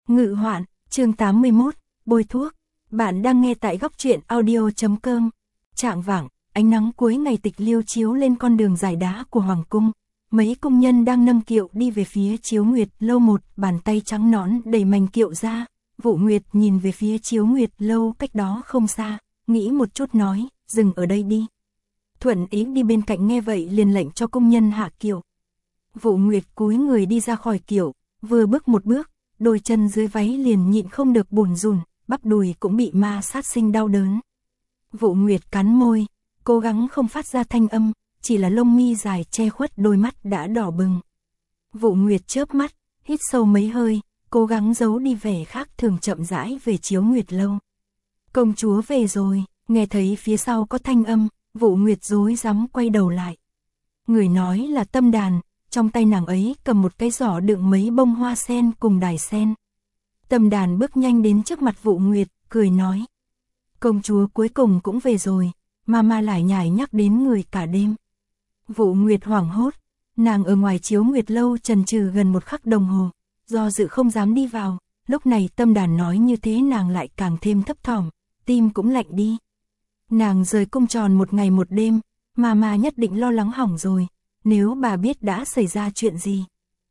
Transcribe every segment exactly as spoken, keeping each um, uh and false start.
Ngự hoạn, chương tám mươi mốt, bôi thuốc. Bạn đang nghe tại góc truyện audio chấm com. Trạng vạng, ánh nắng cuối ngày tịch liêu chiếu lên con đường dài đá của Hoàng cung. Mấy công nhân đang nâng kiệu đi về phía Chiếu Nguyệt Lâu, một bàn tay trắng nõn đẩy mảnh kiệu ra. Vũ Nguyệt nhìn về phía Chiếu Nguyệt Lâu cách đó không xa, nghĩ một chút nói, dừng ở đây đi. Thuận Ý đi bên cạnh nghe vậy liền lệnh cho công nhân hạ kiệu. Vũ Nguyệt cúi người đi ra khỏi kiệu, vừa bước một bước, đôi chân dưới váy liền nhịn không được bủn rủn, bắp đùi cũng bị ma sát sinh đau đớn. Vũ Nguyệt cắn môi, cố gắng không phát ra thanh âm, chỉ là lông mi dài che khuất đôi mắt đã đỏ bừng. Vũ Nguyệt chớp mắt, hít sâu mấy hơi, cố gắng giấu đi vẻ khác thường, chậm rãi về Chiếu Nguyệt Lâu. Công chúa về rồi, nghe thấy phía sau có thanh âm, Vũ Nguyệt rối rắm quay đầu lại. Người nói là Tâm Đàn, trong tay nàng ấy cầm một cái giỏ đựng mấy bông hoa sen cùng đài sen. Tâm Đàn bước nhanh đến trước mặt Vũ Nguyệt, cười nói. Công chúa cuối cùng cũng về rồi, mama lải nhải nhắc đến người cả đêm. Vũ Nguyệt hoảng hốt, nàng ở ngoài Chiếu Nguyệt Lâu chần chừ gần một khắc đồng hồ, do dự không dám đi vào, lúc này Tâm Đàn nói như thế nàng lại càng thêm thấp thỏm, tim cũng lạnh đi. Nàng rời cung tròn một ngày một đêm, mama nhất định lo lắng hỏng rồi, nếu bà biết đã xảy ra chuyện gì.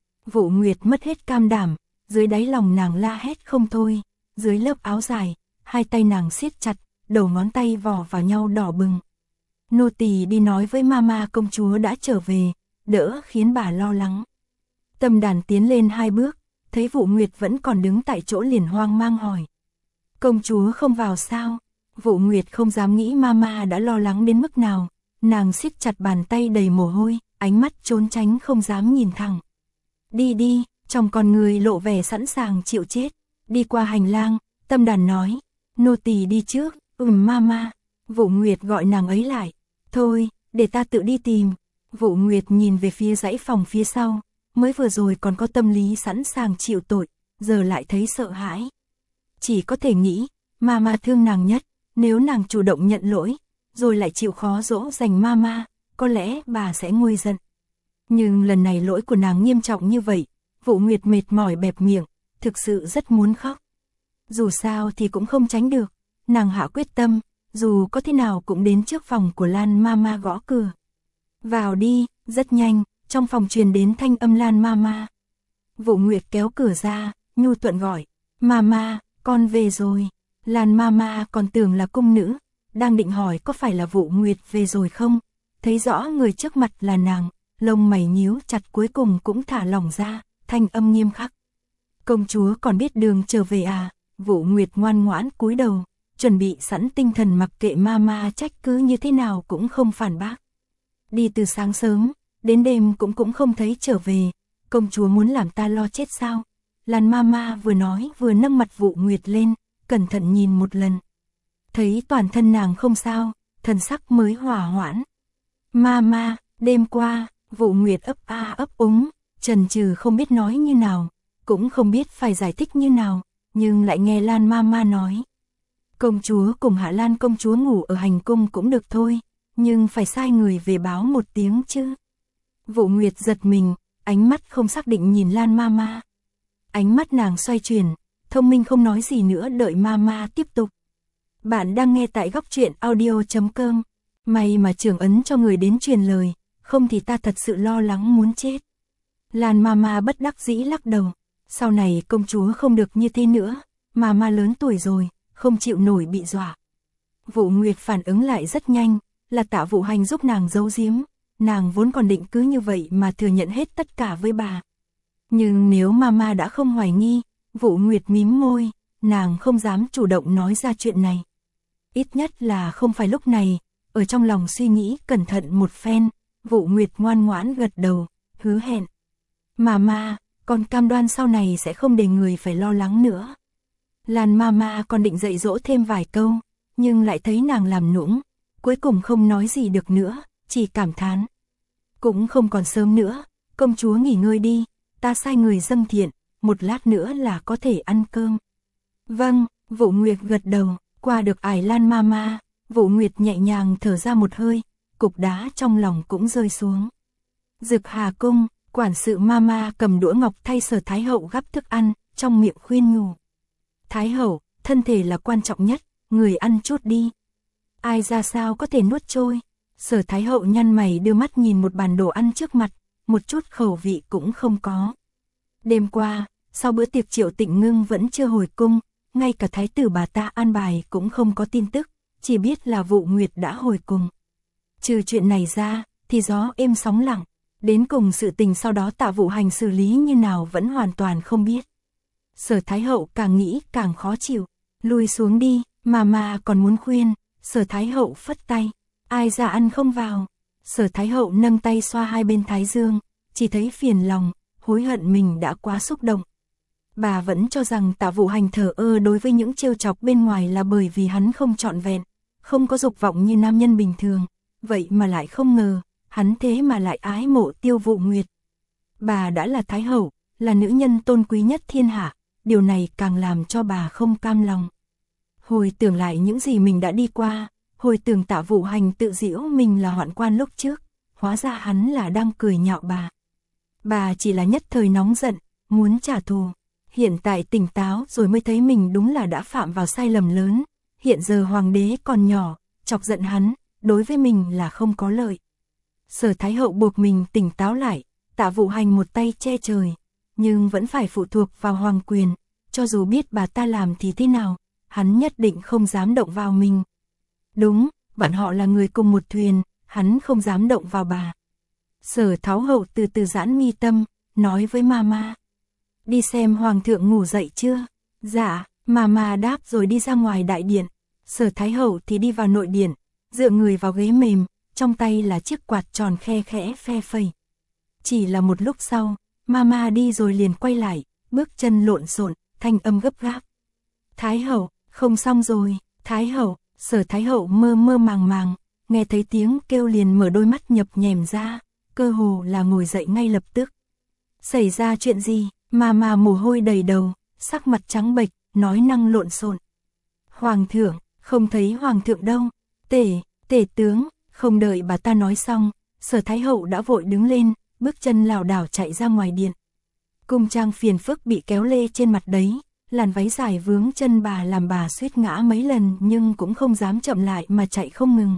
Vũ Nguyệt mất hết cam đảm, dưới đáy lòng nàng la hét không thôi, dưới lớp áo dài, hai tay nàng siết chặt, đầu ngón tay vò vào nhau đỏ bừng. Nô tỳ đi nói với mama công chúa đã trở về, đỡ khiến bà lo lắng. Tâm Đàn tiến lên hai bước, thấy Vũ Nguyệt vẫn còn đứng tại chỗ liền hoang mang hỏi. Công chúa không vào sao? Vũ Nguyệt không dám nghĩ mama đã lo lắng đến mức nào, nàng siết chặt bàn tay đầy mồ hôi, ánh mắt trốn tránh không dám nhìn thẳng. Đi đi, trong con người lộ vẻ sẵn sàng chịu chết. Đi qua hành lang, Tâm Đàn nói, nô tỳ đi trước. Ừm mama. Vũ Nguyệt gọi nàng ấy lại. Thôi, để ta tự đi tìm. Vũ Nguyệt nhìn về phía dãy phòng phía sau, mới vừa rồi còn có tâm lý sẵn sàng chịu tội, giờ lại thấy sợ hãi. Chỉ có thể nghĩ, mama thương nàng nhất, nếu nàng chủ động nhận lỗi, rồi lại chịu khó dỗ dành mama, có lẽ bà sẽ nguôi giận. Nhưng lần này lỗi của nàng nghiêm trọng như vậy, Vũ Nguyệt mệt mỏi bẹp miệng, thực sự rất muốn khóc. Dù sao thì cũng không tránh được, nàng hạ quyết tâm, dù có thế nào cũng đến trước phòng của Lan mama gõ cửa. Vào đi, rất nhanh, trong phòng truyền đến thanh âm Lan mama. Vũ Nguyệt kéo cửa ra, nhu thuận gọi, mama, con về rồi. Lan mama còn tưởng là cung nữ, đang định hỏi có phải là Vũ Nguyệt về rồi không, thấy rõ người trước mặt là nàng, lông mày nhíu chặt cuối cùng cũng thả lỏng ra, thanh âm nghiêm khắc. Công chúa còn biết đường trở về à? Vũ Nguyệt ngoan ngoãn cúi đầu, chuẩn bị sẵn tinh thần mặc kệ mama trách cứ như thế nào cũng không phản bác. Đi từ sáng sớm, đến đêm cũng cũng không thấy trở về, công chúa muốn làm ta lo chết sao? Lan mama vừa nói vừa nâng mặt Vũ Nguyệt lên, cẩn thận nhìn một lần. Thấy toàn thân nàng không sao, thần sắc mới hòa hoãn. Mama, đêm qua, Vũ Nguyệt ấp a ấp úng, chần chừ không biết nói như nào, cũng không biết phải giải thích như nào, nhưng lại nghe Lan mama nói. Công chúa cùng Hạ Lan công chúa ngủ ở hành cung cũng được thôi, nhưng phải sai người về báo một tiếng chứ. Vũ Nguyệt giật mình, ánh mắt không xác định nhìn Lan mama. Ánh mắt nàng xoay chuyển, thông minh không nói gì nữa đợi mama tiếp tục. Bạn đang nghe tại góc truyện audio chấm com. May mà trưởng ấn cho người đến truyền lời, không thì ta thật sự lo lắng muốn chết. Lan mama bất đắc dĩ lắc đầu, sau này công chúa không được như thế nữa, mama lớn tuổi rồi, không chịu nổi bị dọa. Vũ Nguyệt phản ứng lại rất nhanh, là Tạ Vũ Hành giúp nàng giấu giếm, nàng vốn còn định cứ như vậy mà thừa nhận hết tất cả với bà. Nhưng nếu mama đã không hoài nghi, Vũ Nguyệt mím môi, nàng không dám chủ động nói ra chuyện này. Ít nhất là không phải lúc này, ở trong lòng suy nghĩ cẩn thận một phen, Vũ Nguyệt ngoan ngoãn gật đầu, hứa hẹn. Mama, con cam đoan sau này sẽ không để người phải lo lắng nữa. Lan mama còn định dạy dỗ thêm vài câu, nhưng lại thấy nàng làm nũng, cuối cùng không nói gì được nữa, chỉ cảm thán. Cũng không còn sớm nữa, công chúa nghỉ ngơi đi, ta sai người dâng thiện, một lát nữa là có thể ăn cơm. Vâng, Vũ Nguyệt gật đầu, qua được ải Lan mama, Vũ Nguyệt nhẹ nhàng thở ra một hơi, cục đá trong lòng cũng rơi xuống. Dực Hà cung, quản sự mama cầm đũa ngọc thay Sở Thái hậu gắp thức ăn, trong miệng khuyên nhủ. Thái hậu, thân thể là quan trọng nhất, người ăn chút đi. Ai ra sao có thể nuốt trôi. Sở Thái hậu nhăn mày đưa mắt nhìn một bàn đồ ăn trước mặt, một chút khẩu vị cũng không có. Đêm qua, sau bữa tiệc Triệu Tịnh Ngưng vẫn chưa hồi cung, ngay cả thái tử bà ta an bài cũng không có tin tức, chỉ biết là Vụ Nguyệt đã hồi cung. Trừ chuyện này ra, thì gió êm sóng lặng, đến cùng sự tình sau đó Tạ Vụ Hành xử lý như nào vẫn hoàn toàn không biết. Sở Thái hậu càng nghĩ càng khó chịu, lùi xuống đi, mà mà còn muốn khuyên, Sở Thái hậu phất tay, ai ra ăn không vào. Sở Thái hậu nâng tay xoa hai bên thái dương, chỉ thấy phiền lòng, hối hận mình đã quá xúc động. Bà vẫn cho rằng Tạ Vụ Hành thờ ơ đối với những trêu chọc bên ngoài là bởi vì hắn không trọn vẹn, không có dục vọng như nam nhân bình thường, vậy mà lại không ngờ, hắn thế mà lại ái mộ Tiêu Vụ Nguyệt. Bà đã là Thái hậu, là nữ nhân tôn quý nhất thiên hạ, điều này càng làm cho bà không cam lòng. Hồi tưởng lại những gì mình đã đi qua, hồi tưởng Tạ Vụ Hành tự giễu mình là hoạn quan lúc trước, hóa ra hắn là đang cười nhạo bà. Bà chỉ là nhất thời nóng giận, muốn trả thù. Hiện tại tỉnh táo rồi mới thấy mình đúng là đã phạm vào sai lầm lớn. Hiện giờ hoàng đế còn nhỏ, chọc giận hắn, đối với mình là không có lợi. Sở Thái hậu buộc mình tỉnh táo lại, Tạ Vụ Hành một tay che trời, nhưng vẫn phải phụ thuộc vào hoàng quyền, cho dù biết bà ta làm thì thế nào, hắn nhất định không dám động vào mình. Đúng, bọn họ là người cùng một thuyền, hắn không dám động vào bà. Sở Thái hậu từ từ giãn mi tâm, nói với Mama. Đi xem hoàng thượng ngủ dậy chưa? Dạ, Mama đáp rồi đi ra ngoài đại điện. Sở Thái hậu thì đi vào nội điện, dựa người vào ghế mềm, trong tay là chiếc quạt tròn khe khẽ phe phẩy. Chỉ là một lúc sau, Mama đi rồi liền quay lại, bước chân lộn xộn, thanh âm gấp gáp. Thái hậu, không xong rồi, Thái hậu. Sở Thái hậu mơ mơ màng màng, nghe thấy tiếng kêu liền mở đôi mắt nhập nhèm ra, cơ hồ là ngồi dậy ngay lập tức. Xảy ra chuyện gì? Mà mà mồ hôi đầy đầu, sắc mặt trắng bệch, nói năng lộn xộn. Hoàng thượng, không thấy hoàng thượng đâu. Tể, tể tướng, không đợi bà ta nói xong, Sở Thái hậu đã vội đứng lên, bước chân lảo đảo chạy ra ngoài điện. Cung trang phiền phức bị kéo lê trên mặt đấy. Làn váy dài vướng chân bà làm bà suýt ngã mấy lần nhưng cũng không dám chậm lại mà chạy không ngừng.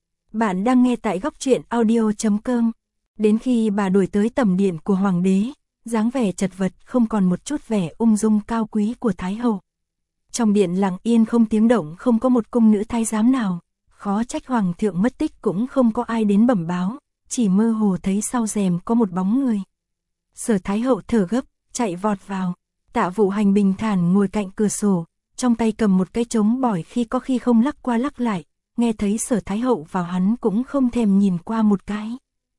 Bạn đang nghe tại góc truyện audio chấm com. Đến khi bà đuổi tới tầm điện của hoàng đế, dáng vẻ chật vật không còn một chút vẻ ung dung cao quý của Thái hậu. Trong điện lặng yên không tiếng động, không có một cung nữ thái giám nào, khó trách hoàng thượng mất tích cũng không có ai đến bẩm báo, chỉ mơ hồ thấy sau rèm có một bóng người. Sở Thái hậu thở gấp, chạy vọt vào. Tạ Vụ Hành bình thản ngồi cạnh cửa sổ, trong tay cầm một cái trống bỏi, khi có khi không lắc qua lắc lại, nghe thấy Sở Thái hậu vào hắn cũng không thèm nhìn qua một cái.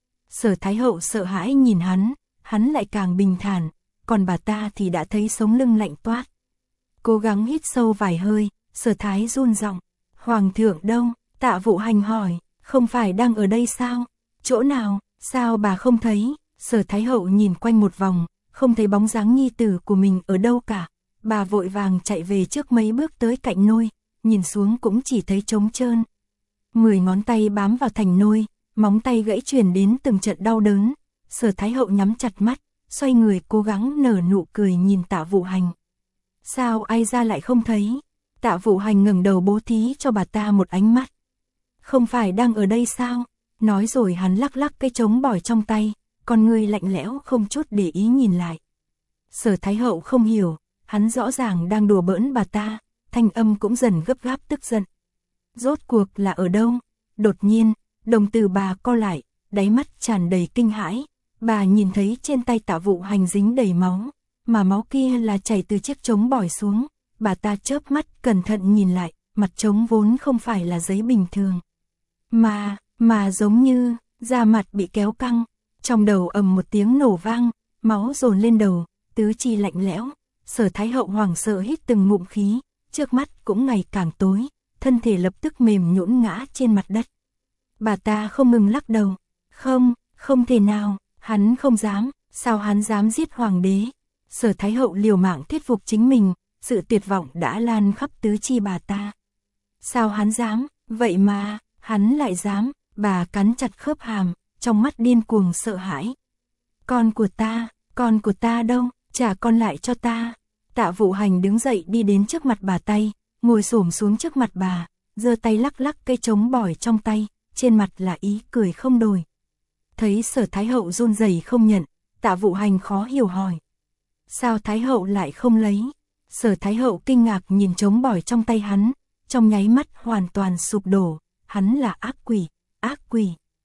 Sở Thái hậu sợ hãi nhìn hắn, hắn lại càng bình thản, còn bà ta thì đã thấy sống lưng lạnh toát. Cố gắng hít sâu vài hơi, Sở Thái run giọng, Hoàng thượng đâu? Tạ Vụ Hành hỏi, không phải đang ở đây sao? Chỗ nào, sao bà không thấy? Sở Thái hậu nhìn quanh một vòng, không thấy bóng dáng nhi tử của mình ở đâu cả. Bà vội vàng chạy về trước mấy bước tới cạnh nôi, nhìn xuống cũng chỉ thấy trống trơn. Mười ngón tay bám vào thành nôi, móng tay gãy truyền đến từng trận đau đớn. Sở Thái hậu nhắm chặt mắt, xoay người cố gắng nở nụ cười nhìn Tạ Vụ Hành. Sao ai ra lại không thấy? Tạ Vụ Hành ngẩng đầu bố thí cho bà ta một ánh mắt. Không phải đang ở đây sao? Nói rồi hắn lắc lắc cái trống bỏi trong tay, con người lạnh lẽo không chút để ý nhìn lại. Sở Thái hậu không hiểu, hắn rõ ràng đang đùa bỡn bà ta, thanh âm cũng dần gấp gáp tức giận. Rốt cuộc là ở đâu? Đột nhiên, đồng tử bà co lại, đáy mắt tràn đầy kinh hãi. Bà nhìn thấy trên tay Tạ Vụ Hành dính đầy máu, mà máu kia là chảy từ chiếc trống bỏi xuống. Bà ta chớp mắt cẩn thận nhìn lại, mặt trống vốn không phải là giấy bình thường, mà, mà giống như da mặt bị kéo căng. Trong đầu ầm một tiếng nổ vang, máu dồn lên đầu, tứ chi lạnh lẽo. Sở Thái hậu hoảng sợ hít từng ngụm khí, trước mắt cũng ngày càng tối, thân thể lập tức mềm nhũn ngã trên mặt đất. Bà ta không ngừng lắc đầu, không, không thể nào, hắn không dám, sao hắn dám giết hoàng đế? Sở Thái hậu liều mạng thuyết phục chính mình, sự tuyệt vọng đã lan khắp tứ chi bà ta. Sao hắn dám, vậy mà, hắn lại dám, bà cắn chặt khớp hàm, trong mắt điên cuồng sợ hãi. Con của ta, con của ta đâu, trả con lại cho ta. Tạ Vũ Hành đứng dậy đi đến trước mặt bà tay, ngồi xổm xuống trước mặt bà, giơ tay lắc lắc cây trống bỏi trong tay, trên mặt là ý cười không đổi. Thấy Sở Thái Hậu run rẩy không nhận, Tạ Vũ Hành khó hiểu hỏi. Sao Thái Hậu lại không lấy? Sở Thái Hậu kinh ngạc nhìn trống bỏi trong tay hắn, trong nháy mắt hoàn toàn sụp đổ, hắn là ác quỷ, ác quỷ.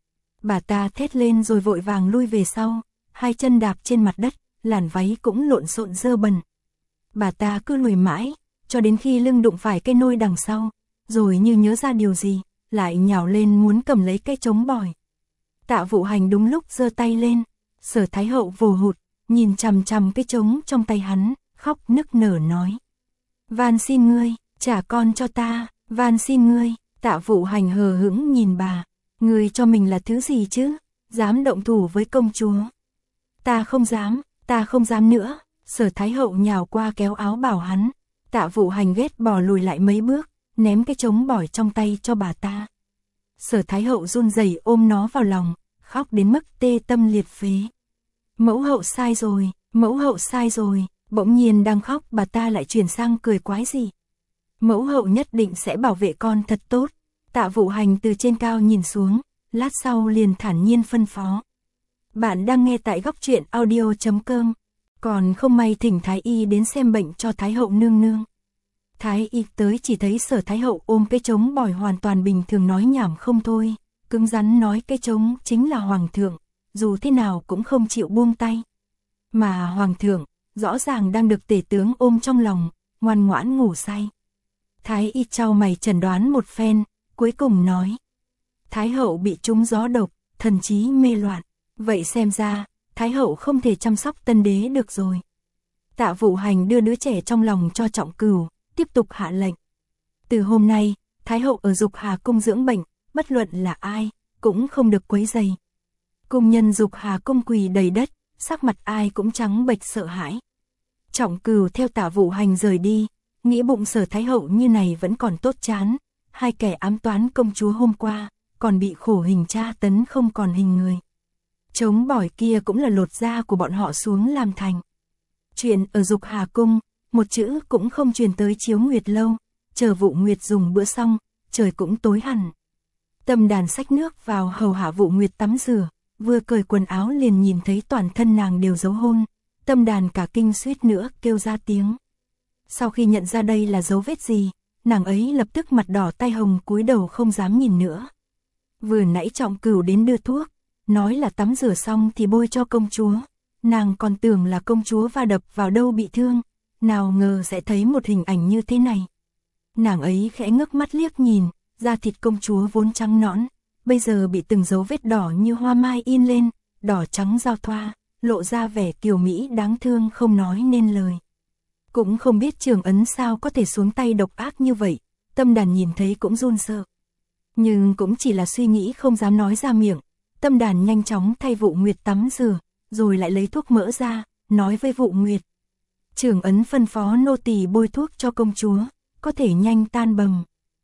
Bà ta thét lên rồi vội vàng lui về sau, hai chân đạp trên mặt đất, làn váy cũng lộn xộn dơ bẩn. Bà ta cứ lùi mãi, cho đến khi lưng đụng phải cây nôi đằng sau, rồi như nhớ ra điều gì, lại nhào lên muốn cầm lấy cây trống bỏi. Tạ Vũ Hành đúng lúc giơ tay lên, Sở Thái Hậu vồ hụt, nhìn chằm chằm cái trống trong tay hắn, khóc nức nở nói. Van xin ngươi, trả con cho ta, van xin ngươi. Tạ Vũ Hành hờ hững nhìn bà, ngươi cho mình là thứ gì chứ, dám động thủ với công chúa. Ta không dám, ta không dám nữa. Sở Thái Hậu nhào qua kéo áo bảo hắn. Tạ Vũ Hành ghét bỏ lùi lại mấy bước, ném cái trống bỏi trong tay cho bà ta. Sở Thái Hậu run rẩy ôm nó vào lòng, khóc đến mức tê tâm liệt phế. Mẫu hậu sai rồi, mẫu hậu sai rồi. Bỗng nhiên đang khóc bà ta lại chuyển sang cười quái gì. Mẫu hậu nhất định sẽ bảo vệ con thật tốt. Tạ Vũ Hành từ trên cao nhìn xuống, lát sau liền thản nhiên phân phó. Bạn đang nghe tại góc truyện audio chấm com. Còn không may thỉnh Thái Y đến xem bệnh cho Thái Hậu nương nương. Thái Y tới chỉ thấy Sở Thái Hậu ôm cái trống bỏi hoàn toàn bình thường nói nhảm không thôi, cứng rắn nói cái trống chính là hoàng thượng, dù thế nào cũng không chịu buông tay. Mà hoàng thượng, rõ ràng đang được tể tướng ôm trong lòng, ngoan ngoãn ngủ say. Thái Y chau mày chẩn đoán một phen, cuối cùng nói. Thái Hậu bị trúng gió độc, thần trí mê loạn, vậy xem ra, Thái Hậu không thể chăm sóc tân đế được rồi. Tạ Vũ Hành đưa đứa trẻ trong lòng cho Trọng Cửu, tiếp tục hạ lệnh. Từ hôm nay, Thái Hậu ở Dục Hà Cung dưỡng bệnh, bất luận là ai, cũng không được quấy rầy. Cung nhân Dục Hà Cung quỳ đầy đất, sắc mặt ai cũng trắng bệch sợ hãi. Trọng Cửu theo Tạ Vũ Hành rời đi, nghĩ bụng Sở Thái Hậu như này vẫn còn tốt chán, hai kẻ ám toán công chúa hôm qua, còn bị khổ hình tra tấn không còn hình người. Trống bỏi kia cũng là lột da của bọn họ xuống làm thành. Chuyện ở Dục Hà Cung, một chữ cũng không truyền tới Chiếu Nguyệt lâu, chờ Vụ Nguyệt dùng bữa xong, trời cũng tối hẳn. Tâm Đàn xách nước vào hầu hạ Vụ Nguyệt tắm rửa, vừa cởi quần áo liền nhìn thấy toàn thân nàng đều dấu hôn, Tâm Đàn cả kinh suýt nữa kêu ra tiếng. Sau khi nhận ra đây là dấu vết gì, nàng ấy lập tức mặt đỏ tay hồng cúi đầu không dám nhìn nữa. Vừa nãy Trọng Cửu đến đưa thuốc, nói là tắm rửa xong thì bôi cho công chúa, nàng còn tưởng là công chúa va đập vào đâu bị thương, nào ngờ sẽ thấy một hình ảnh như thế này. Nàng ấy khẽ ngước mắt liếc nhìn, da thịt công chúa vốn trắng nõn, bây giờ bị từng dấu vết đỏ như hoa mai in lên, đỏ trắng giao thoa, lộ ra vẻ kiều mỹ đáng thương không nói nên lời. Cũng không biết Trường Ấn sao có thể xuống tay độc ác như vậy, Tâm Đàn nhìn thấy cũng run sợ. Nhưng cũng chỉ là suy nghĩ không dám nói ra miệng, Tâm Đàn nhanh chóng thay Vụ Nguyệt tắm rửa, rồi lại lấy thuốc mỡ ra, nói với Vụ Nguyệt. Trường Ấn phân phó nô tỳ bôi thuốc cho công chúa, có thể nhanh tan bầm.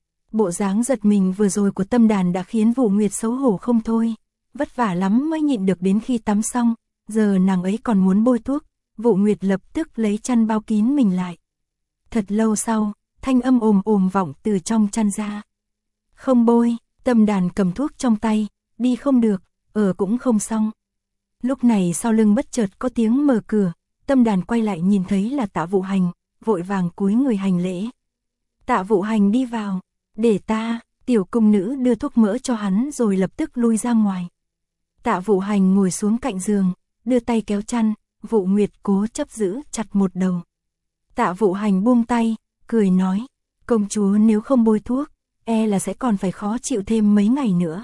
Bộ dáng giật mình vừa rồi của Tâm Đàn đã khiến Vụ Nguyệt xấu hổ không thôi, vất vả lắm mới nhịn được đến khi tắm xong, giờ nàng ấy còn muốn bôi thuốc, Vụ Nguyệt lập tức lấy chăn bao kín mình lại. Thật lâu sau, thanh âm ồm ồm vọng từ trong chăn ra. Không bôi, Tâm Đàn cầm thuốc trong tay, đi không được, ở cũng không xong. Lúc này sau lưng bất chợt có tiếng mở cửa, Tâm Đàn quay lại nhìn thấy là Tạ Vũ Hành, vội vàng cúi người hành lễ. Tạ Vũ Hành đi vào, để ta, tiểu cung nữ đưa thuốc mỡ cho hắn rồi lập tức lui ra ngoài. Tạ Vũ Hành ngồi xuống cạnh giường, đưa tay kéo chăn, Vụ Nguyệt cố chấp giữ chặt một đầu. Tạ Vũ Hành buông tay, cười nói, công chúa nếu không bôi thuốc, e là sẽ còn phải khó chịu thêm mấy ngày nữa.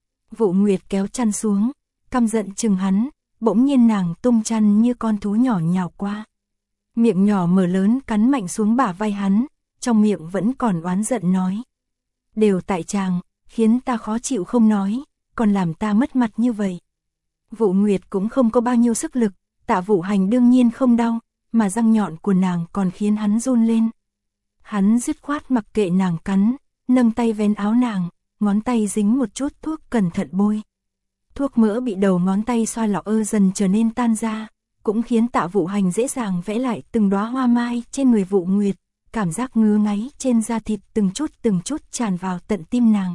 Vụ Nguyệt kéo chăn xuống, căm giận chừng hắn, bỗng nhiên nàng tung chăn như con thú nhỏ nhào qua. Miệng nhỏ mở lớn cắn mạnh xuống bả vai hắn, trong miệng vẫn còn oán giận nói. Đều tại chàng, khiến ta khó chịu không nói, còn làm ta mất mặt như vậy. Vụ Nguyệt cũng không có bao nhiêu sức lực, Tạ Vũ Hành đương nhiên không đau, mà răng nhọn của nàng còn khiến hắn run lên. Hắn dứt khoát mặc kệ nàng cắn, nâng tay vén áo nàng, ngón tay dính một chút thuốc cẩn thận bôi. Thuốc mỡ bị đầu ngón tay xoa lọ ơ dần trở nên tan ra, cũng khiến Tạ Vũ Hành dễ dàng vẽ lại từng đóa hoa mai trên người Vũ Nguyệt, cảm giác ngứa ngáy trên da thịt từng chút từng chút tràn vào tận tim nàng.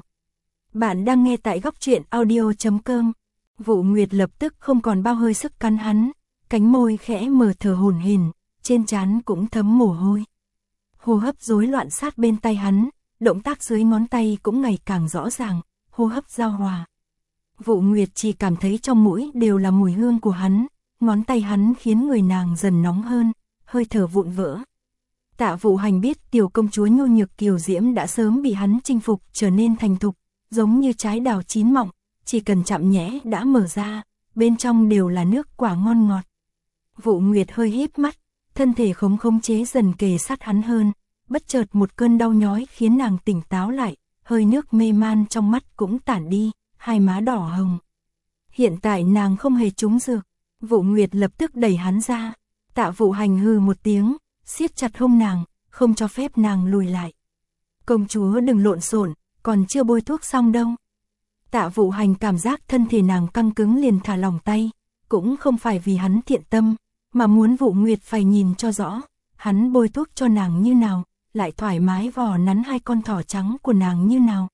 Bạn đang nghe tại góc truyện audio chấm com. Vũ Nguyệt lập tức không còn bao hơi sức cắn hắn, cánh môi khẽ mở thở hổn hển, trên trán cũng thấm mồ hôi. Hô hấp rối loạn sát bên tay hắn, động tác dưới ngón tay cũng ngày càng rõ ràng, hô hấp giao hòa. Vũ Nguyệt chỉ cảm thấy trong mũi đều là mùi hương của hắn, ngón tay hắn khiến người nàng dần nóng hơn, hơi thở vụn vỡ. Tạ Vũ Hành biết tiểu công chúa nhu nhược kiều diễm đã sớm bị hắn chinh phục trở nên thành thục, giống như trái đào chín mọng, chỉ cần chạm nhẽ đã mở ra, bên trong đều là nước quả ngon ngọt. Vũ Nguyệt hơi híp mắt, thân thể không khống chế dần kề sát hắn hơn, bất chợt một cơn đau nhói khiến nàng tỉnh táo lại, hơi nước mê man trong mắt cũng tản đi, hai má đỏ hồng. Hiện tại nàng không hề trúng dược, Vũ Nguyệt lập tức đẩy hắn ra, Tạ Vũ Hành hừ một tiếng, siết chặt hông nàng, không cho phép nàng lùi lại. Công chúa đừng lộn xộn, còn chưa bôi thuốc xong đâu. Tạ Vũ Hành cảm giác thân thể nàng căng cứng liền thả lỏng tay, cũng không phải vì hắn thiện tâm, mà muốn Vũ Nguyệt phải nhìn cho rõ, hắn bôi thuốc cho nàng như nào, lại thoải mái vò nắn hai con thỏ trắng của nàng như nào.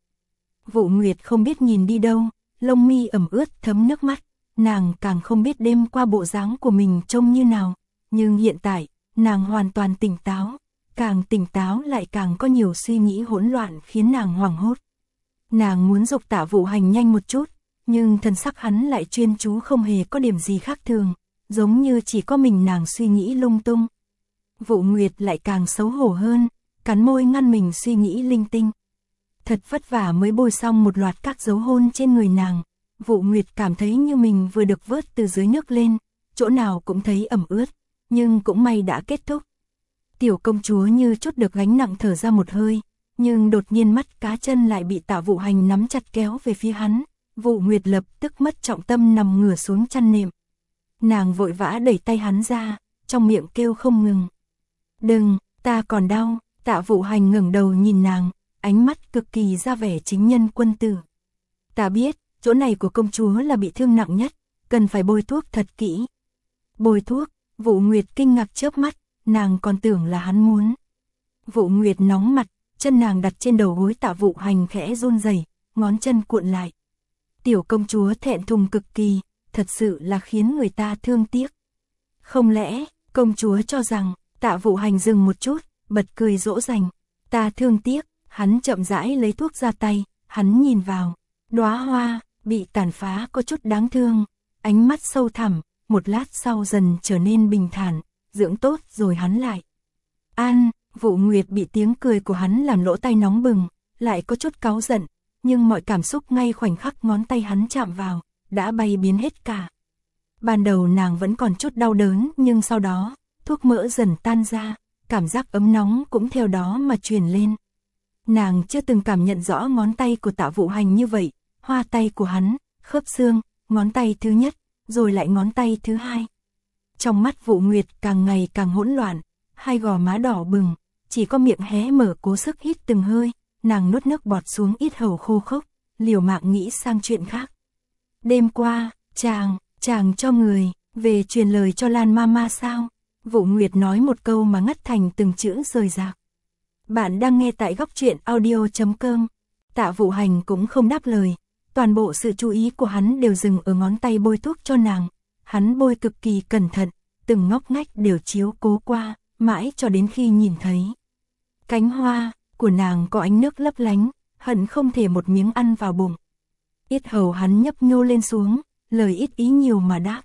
Vũ Nguyệt không biết nhìn đi đâu, lông mi ẩm ướt thấm nước mắt, nàng càng không biết đêm qua bộ dáng của mình trông như nào, nhưng hiện tại, nàng hoàn toàn tỉnh táo, càng tỉnh táo lại càng có nhiều suy nghĩ hỗn loạn khiến nàng hoảng hốt. Nàng muốn giục Tạ Vũ Hành nhanh một chút, nhưng thần sắc hắn lại chuyên chú không hề có điểm gì khác thường, giống như chỉ có mình nàng suy nghĩ lung tung. Vũ Nguyệt lại càng xấu hổ hơn, cắn môi ngăn mình suy nghĩ linh tinh. Thật vất vả mới bôi xong một loạt các dấu hôn trên người nàng, Vũ Nguyệt cảm thấy như mình vừa được vớt từ dưới nước lên, chỗ nào cũng thấy ẩm ướt, nhưng cũng may đã kết thúc. Tiểu công chúa như chút được gánh nặng thở ra một hơi, nhưng đột nhiên mắt cá chân lại bị Tạ Vũ Hành nắm chặt kéo về phía hắn, Vũ Nguyệt lập tức mất trọng tâm nằm ngửa xuống chăn nệm. Nàng vội vã đẩy tay hắn ra, trong miệng kêu không ngừng. Đừng, ta còn đau. Tạ Vũ Hành ngẩng đầu nhìn nàng, ánh mắt cực kỳ ra vẻ chính nhân quân tử. Ta biết, chỗ này của công chúa là bị thương nặng nhất, cần phải bôi thuốc thật kỹ. Bôi thuốc, Vũ Nguyệt kinh ngạc chớp mắt, nàng còn tưởng là hắn muốn. Vũ Nguyệt nóng mặt, chân nàng đặt trên đầu gối Tạ Vũ Hành khẽ run rẩy, ngón chân cuộn lại. Tiểu công chúa thẹn thùng cực kỳ, thật sự là khiến người ta thương tiếc. Không lẽ, công chúa cho rằng, Tạ Vũ Hành dừng một chút, bật cười dỗ dành. Ta thương tiếc, hắn chậm rãi lấy thuốc ra tay, hắn nhìn vào. Đóa hoa, bị tàn phá có chút đáng thương, ánh mắt sâu thẳm, một lát sau dần trở nên bình thản, dưỡng tốt rồi hắn lại. An, Vũ Nguyệt bị tiếng cười của hắn làm lỗ tai nóng bừng, lại có chút cáu giận, nhưng mọi cảm xúc ngay khoảnh khắc ngón tay hắn chạm vào, đã bay biến hết cả. Ban đầu nàng vẫn còn chút đau đớn, nhưng sau đó, thuốc mỡ dần tan ra, cảm giác ấm nóng cũng theo đó mà truyền lên. Nàng chưa từng cảm nhận rõ ngón tay của Tạ Vũ Hành như vậy, hoa tay của hắn, khớp xương, ngón tay thứ nhất, rồi lại ngón tay thứ hai. Trong mắt Vũ Nguyệt càng ngày càng hỗn loạn, hai gò má đỏ bừng, chỉ có miệng hé mở cố sức hít từng hơi, nàng nuốt nước bọt xuống yết hầu khô khốc, liều mạng nghĩ sang chuyện khác. Đêm qua, chàng, chàng cho người, về truyền lời cho Lan Mama sao? Vũ Nguyệt nói một câu mà ngắt thành từng chữ rời rạc. Bạn đang nghe tại góc truyện audio chấm com. Tạ Vũ Hành cũng không đáp lời, toàn bộ sự chú ý của hắn đều dừng ở ngón tay bôi thuốc cho nàng. Hắn bôi cực kỳ cẩn thận, từng ngóc ngách đều chiếu cố qua, mãi cho đến khi nhìn thấy cánh hoa của nàng có ánh nước lấp lánh, hận không thể một miếng ăn vào bụng. Yết hầu hắn nhấp nhô lên xuống, lời ít ý nhiều mà đáp.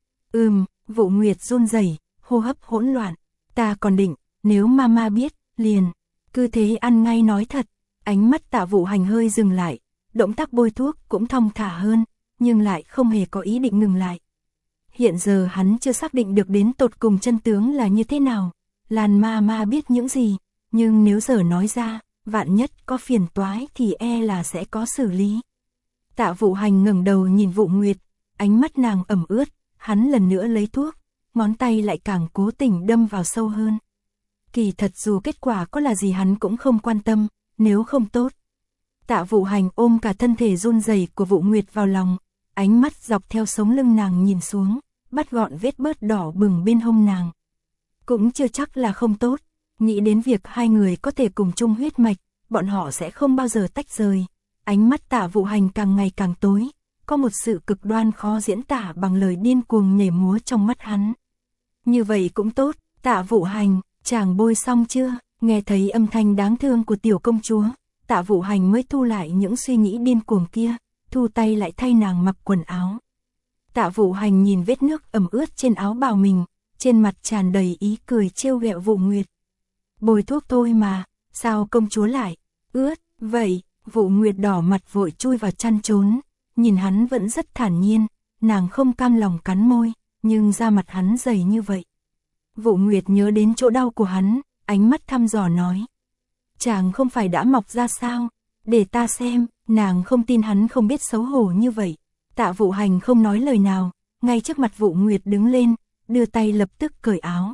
Ừm, Vũ Nguyệt run rẩy, hô hấp hỗn loạn. Ta còn định, nếu Mama biết, liền, cứ thế ăn ngay nói thật. Ánh mắt Tạ Vũ Hành hơi dừng lại, động tác bôi thuốc cũng thong thả hơn, nhưng lại không hề có ý định ngừng lại. Hiện giờ hắn chưa xác định được đến tột cùng chân tướng là như thế nào, Lan Mama biết những gì, nhưng nếu giờ nói ra, vạn nhất có phiền toái thì e là sẽ có xử lý. Tạ Vũ Hành ngẩng đầu nhìn Vũ Nguyệt, ánh mắt nàng ẩm ướt, hắn lần nữa lấy thuốc, ngón tay lại càng cố tình đâm vào sâu hơn. Kỳ thật dù kết quả có là gì hắn cũng không quan tâm, nếu không tốt. Tạ Vũ Hành ôm cả thân thể run rẩy của Vũ Nguyệt vào lòng, ánh mắt dọc theo sống lưng nàng nhìn xuống, bắt gọn vết bớt đỏ bừng bên hông nàng. Cũng chưa chắc là không tốt, nghĩ đến việc hai người có thể cùng chung huyết mạch, bọn họ sẽ không bao giờ tách rời. Ánh mắt Tạ Vũ Hành càng ngày càng tối, có một sự cực đoan khó diễn tả bằng lời điên cuồng nhảy múa trong mắt hắn. Như vậy cũng tốt, Tạ Vũ Hành, chàng bôi xong chưa? Nghe thấy âm thanh đáng thương của tiểu công chúa, Tạ Vũ Hành mới thu lại những suy nghĩ điên cuồng kia, thu tay lại thay nàng mặc quần áo. Tạ Vũ Hành nhìn vết nước ẩm ướt trên áo bào mình, trên mặt tràn đầy ý cười trêu ghẹo Vũ Nguyệt. Bôi thuốc thôi mà, sao công chúa lại ướt vậy? Vũ Nguyệt đỏ mặt vội chui vào chăn trốn, nhìn hắn vẫn rất thản nhiên, nàng không cam lòng cắn môi, nhưng da mặt hắn dày như vậy. Vũ Nguyệt nhớ đến chỗ đau của hắn, ánh mắt thăm dò nói. Chàng không phải đã mọc ra sao? Để ta xem. Nàng không tin hắn không biết xấu hổ như vậy. Tạ Vũ Hành không nói lời nào, ngay trước mặt Vũ Nguyệt đứng lên, đưa tay lập tức cởi áo.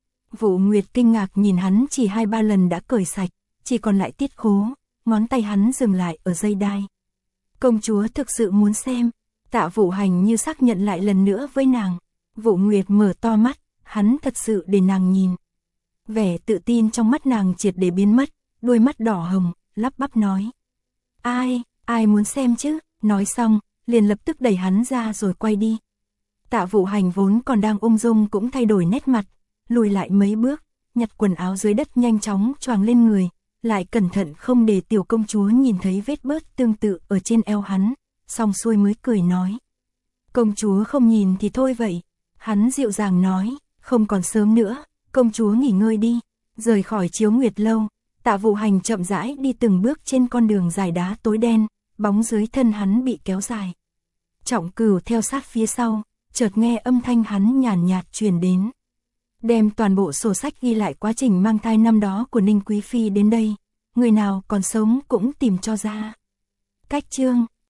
Vũ Nguyệt kinh ngạc nhìn hắn chỉ hai ba lần đã cởi sạch, chỉ còn lại tiết khố, ngón tay hắn dừng lại ở dây đai. Công chúa thực sự muốn xem. Tạ Vũ Hành như xác nhận lại lần nữa với nàng. Vũ Nguyệt mở to mắt, hắn thật sự để nàng nhìn. Vẻ tự tin trong mắt nàng triệt để biến mất, đôi mắt đỏ hồng, lắp bắp nói. Ai, ai muốn xem chứ? Nói xong, liền lập tức đẩy hắn ra rồi quay đi. Tạ Vũ Hành vốn còn đang ung dung cũng thay đổi nét mặt, lùi lại mấy bước, nhặt quần áo dưới đất nhanh chóng choàng lên người, lại cẩn thận không để tiểu công chúa nhìn thấy vết bớt tương tự ở trên eo hắn, xong xuôi mới cười nói. Công chúa không nhìn thì thôi vậy. Hắn dịu dàng nói, không còn sớm nữa, công chúa nghỉ ngơi đi. Rời khỏi Chiếu Nguyệt lâu, Tạ Vũ Hành chậm rãi đi từng bước trên con đường dài đá tối đen, bóng dưới thân hắn bị kéo dài. Trọng Cửu theo sát phía sau, chợt nghe âm thanh hắn nhàn nhạt truyền đến. Đem toàn bộ sổ sách ghi lại quá trình mang thai năm đó của Ninh Quý Phi đến đây, người nào còn sống cũng tìm cho ra. Cách chương